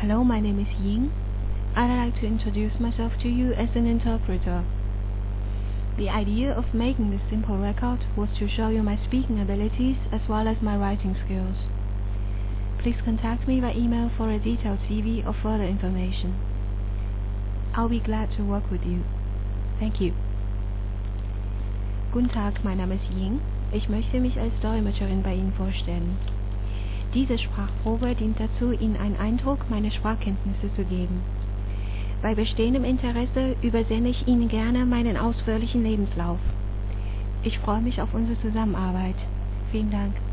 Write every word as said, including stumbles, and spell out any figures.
Hello, my name is Ying. I'd like to introduce myself to you as an interpreter. The idea of making this simple record was to show you my speaking abilities as well as my writing skills. Please contact me by email for a detailed C V or further information. I'll be glad to work with you. Thank you. Guten Tag, mein Name ist Ying. Ich möchte mich als Dolmetscherin bei Ihnen vorstellen. Diese Sprachprobe dient dazu, Ihnen einen Eindruck meiner Sprachkenntnisse zu geben. Bei bestehendem Interesse übersende ich Ihnen gerne meinen ausführlichen Lebenslauf. Ich freue mich auf unsere Zusammenarbeit. Vielen Dank.